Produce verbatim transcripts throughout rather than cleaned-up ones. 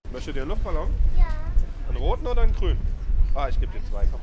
Möchtet ihr einen Luftballon? Ja. Einen roten oder einen grünen? Ah, ich gebe dir zwei. Komm.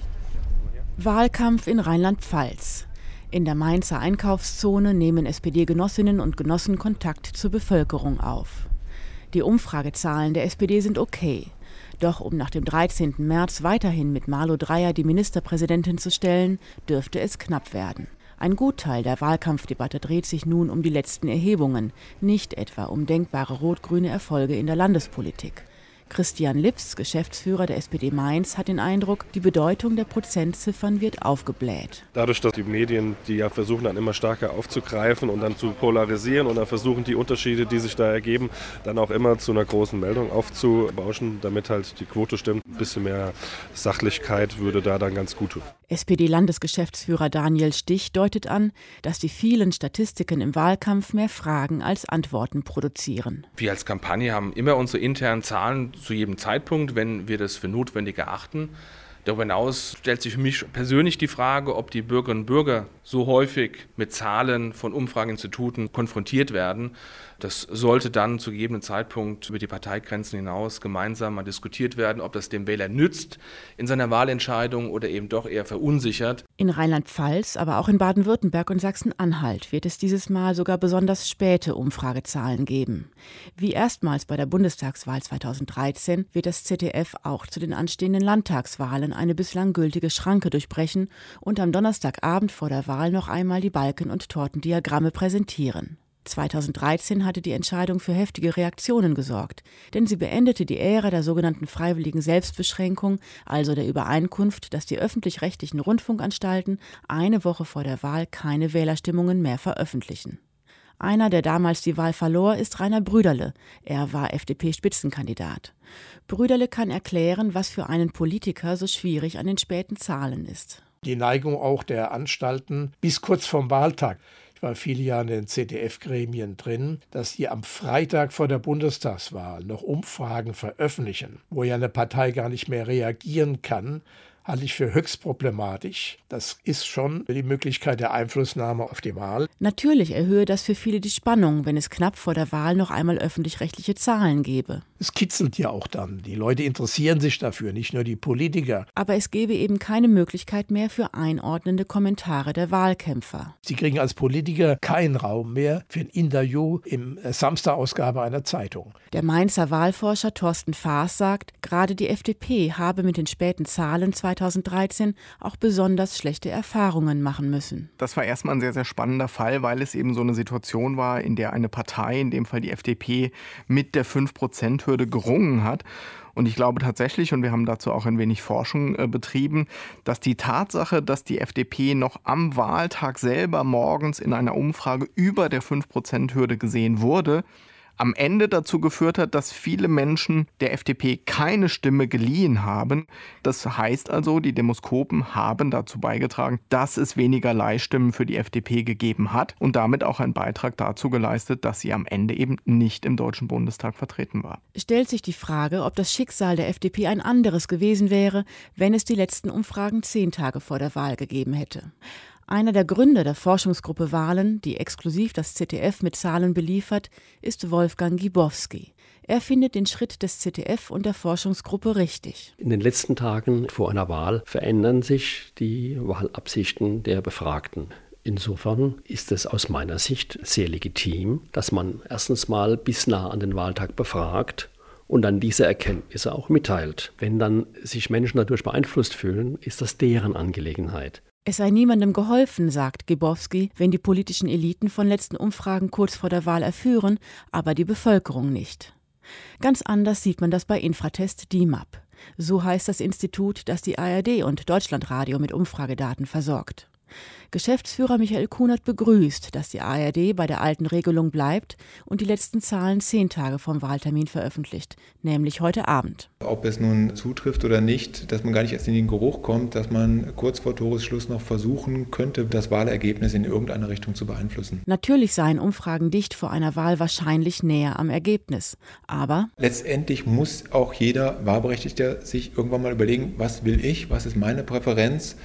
Wahlkampf in Rheinland-Pfalz. In der Mainzer Einkaufszone nehmen S P D-Genossinnen und Genossen Kontakt zur Bevölkerung auf. Die Umfragezahlen der S P D sind okay. Doch um nach dem dreizehnten März weiterhin mit Malu Dreyer die Ministerpräsidentin zu stellen, dürfte es knapp werden. Ein Gutteil der Wahlkampfdebatte dreht sich nun um die letzten Erhebungen, nicht etwa um denkbare rot-grüne Erfolge in der Landespolitik. Christian Lips, Geschäftsführer der S P D Mainz, hat den Eindruck, die Bedeutung der Prozentziffern wird aufgebläht. Dadurch, dass die Medien, die ja versuchen dann immer stärker aufzugreifen und dann zu polarisieren und dann versuchen die Unterschiede, die sich da ergeben, dann auch immer zu einer großen Meldung aufzubauschen, damit halt die Quote stimmt. Ein bisschen mehr Sachlichkeit würde da dann ganz gut tun. S P D-Landesgeschäftsführer Daniel Stich deutet an, dass die vielen Statistiken im Wahlkampf mehr Fragen als Antworten produzieren. Wir als Kampagne haben immer unsere internen Zahlen zu jedem Zeitpunkt, wenn wir das für notwendig erachten. Darüber hinaus stellt sich für mich persönlich die Frage, ob die Bürgerinnen und Bürger so häufig mit Zahlen von Umfrageinstituten konfrontiert werden. Das sollte dann zu gegebenen Zeitpunkt über die Parteigrenzen hinaus gemeinsam mal diskutiert werden, ob das dem Wähler nützt in seiner Wahlentscheidung oder eben doch eher verunsichert. In Rheinland-Pfalz, aber auch in Baden-Württemberg und Sachsen-Anhalt wird es dieses Mal sogar besonders späte Umfragezahlen geben. Wie erstmals bei der Bundestagswahl zweitausenddreizehn wird das Z D F auch zu den anstehenden Landtagswahlen eine bislang gültige Schranke durchbrechen und am Donnerstagabend vor der Wahl noch einmal die Balken- und Tortendiagramme präsentieren. zweitausenddreizehn hatte die Entscheidung für heftige Reaktionen gesorgt, denn sie beendete die Ära der sogenannten freiwilligen Selbstbeschränkung, also der Übereinkunft, dass die öffentlich-rechtlichen Rundfunkanstalten eine Woche vor der Wahl keine Wählerstimmungen mehr veröffentlichen. Einer, der damals die Wahl verlor, ist Rainer Brüderle. Er war F D P-Spitzenkandidat. Brüderle kann erklären, was für einen Politiker so schwierig an den späten Zahlen ist. Die Neigung auch der Anstalten bis kurz vorm Wahltag. Ich war viele Jahre in den Z D F-Gremien drin, dass die am Freitag vor der Bundestagswahl noch Umfragen veröffentlichen, wo ja eine Partei gar nicht mehr reagieren kann, halte ich für höchst problematisch. Das ist schon die Möglichkeit der Einflussnahme auf die Wahl. Natürlich erhöhe das für viele die Spannung, wenn es knapp vor der Wahl noch einmal öffentlich-rechtliche Zahlen gäbe. Es kitzelt ja auch dann. Die Leute interessieren sich dafür, nicht nur die Politiker. Aber es gäbe eben keine Möglichkeit mehr für einordnende Kommentare der Wahlkämpfer. Sie kriegen als Politiker keinen Raum mehr für ein Interview im Samstagausgabe einer Zeitung. Der Mainzer Wahlforscher Thorsten Faas sagt, gerade die F D P habe mit den späten Zahlen zweitausenddreizehn auch besonders schlechte Erfahrungen machen müssen. Das war erstmal ein sehr, sehr spannender Fall, weil es eben so eine Situation war, in der eine Partei, in dem Fall die F D P, mit der fünf Prozent Hürde gerungen hat. Und ich glaube tatsächlich, und wir haben dazu auch ein wenig Forschung äh, betrieben, dass die Tatsache, dass die F D P noch am Wahltag selber morgens in einer Umfrage über der fünf Prozent Hürde gesehen wurde, am Ende dazu geführt hat, dass viele Menschen der F D P keine Stimme geliehen haben. Das heißt also, die Demoskopen haben dazu beigetragen, dass es weniger Leihstimmen für die F D P gegeben hat und damit auch einen Beitrag dazu geleistet, dass sie am Ende eben nicht im Deutschen Bundestag vertreten war. Stellt sich die Frage, ob das Schicksal der F D P ein anderes gewesen wäre, wenn es die letzten Umfragen zehn Tage vor der Wahl gegeben hätte. Einer der Gründer der Forschungsgruppe Wahlen, die exklusiv das Z D F mit Zahlen beliefert, ist Wolfgang Gibowski. Er findet den Schritt des Z D F und der Forschungsgruppe richtig. In den letzten Tagen vor einer Wahl verändern sich die Wahlabsichten der Befragten. Insofern ist es aus meiner Sicht sehr legitim, dass man erstens mal bis nah an den Wahltag befragt und dann diese Erkenntnisse auch mitteilt. Wenn dann sich Menschen dadurch beeinflusst fühlen, ist das deren Angelegenheit. Es sei niemandem geholfen, sagt Gibowski, wenn die politischen Eliten von letzten Umfragen kurz vor der Wahl erführen, aber die Bevölkerung nicht. Ganz anders sieht man das bei Infratest D I M A P. So heißt das Institut, das die A R D und Deutschlandradio mit Umfragedaten versorgt. Geschäftsführer Michael Kunert begrüßt, dass die A R D bei der alten Regelung bleibt und die letzten Zahlen zehn Tage vom Wahltermin veröffentlicht, nämlich heute Abend. Ob es nun zutrifft oder nicht, dass man gar nicht erst in den Geruch kommt, dass man kurz vor Toresschluss noch versuchen könnte, das Wahlergebnis in irgendeine Richtung zu beeinflussen. Natürlich seien Umfragen dicht vor einer Wahl wahrscheinlich näher am Ergebnis, aber letztendlich muss auch jeder Wahlberechtigte sich irgendwann mal überlegen, was will ich, was ist meine Präferenz.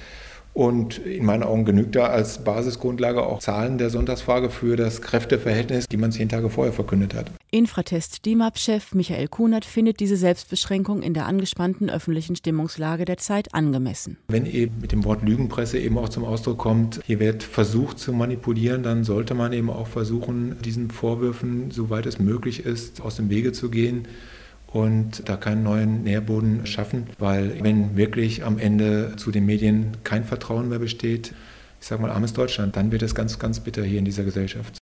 Und in meinen Augen genügt da als Basisgrundlage auch Zahlen der Sonntagsfrage für das Kräfteverhältnis, die man zehn Tage vorher verkündet hat. Infratest-D I M A P-Chef Michael Kunert findet diese Selbstbeschränkung in der angespannten öffentlichen Stimmungslage der Zeit angemessen. Wenn eben mit dem Wort Lügenpresse eben auch zum Ausdruck kommt, hier wird versucht zu manipulieren, dann sollte man eben auch versuchen, diesen Vorwürfen, soweit es möglich ist, aus dem Wege zu gehen und da keinen neuen Nährboden schaffen, weil wenn wirklich am Ende zu den Medien kein Vertrauen mehr besteht, ich sage mal armes Deutschland, dann wird es ganz, ganz bitter hier in dieser Gesellschaft.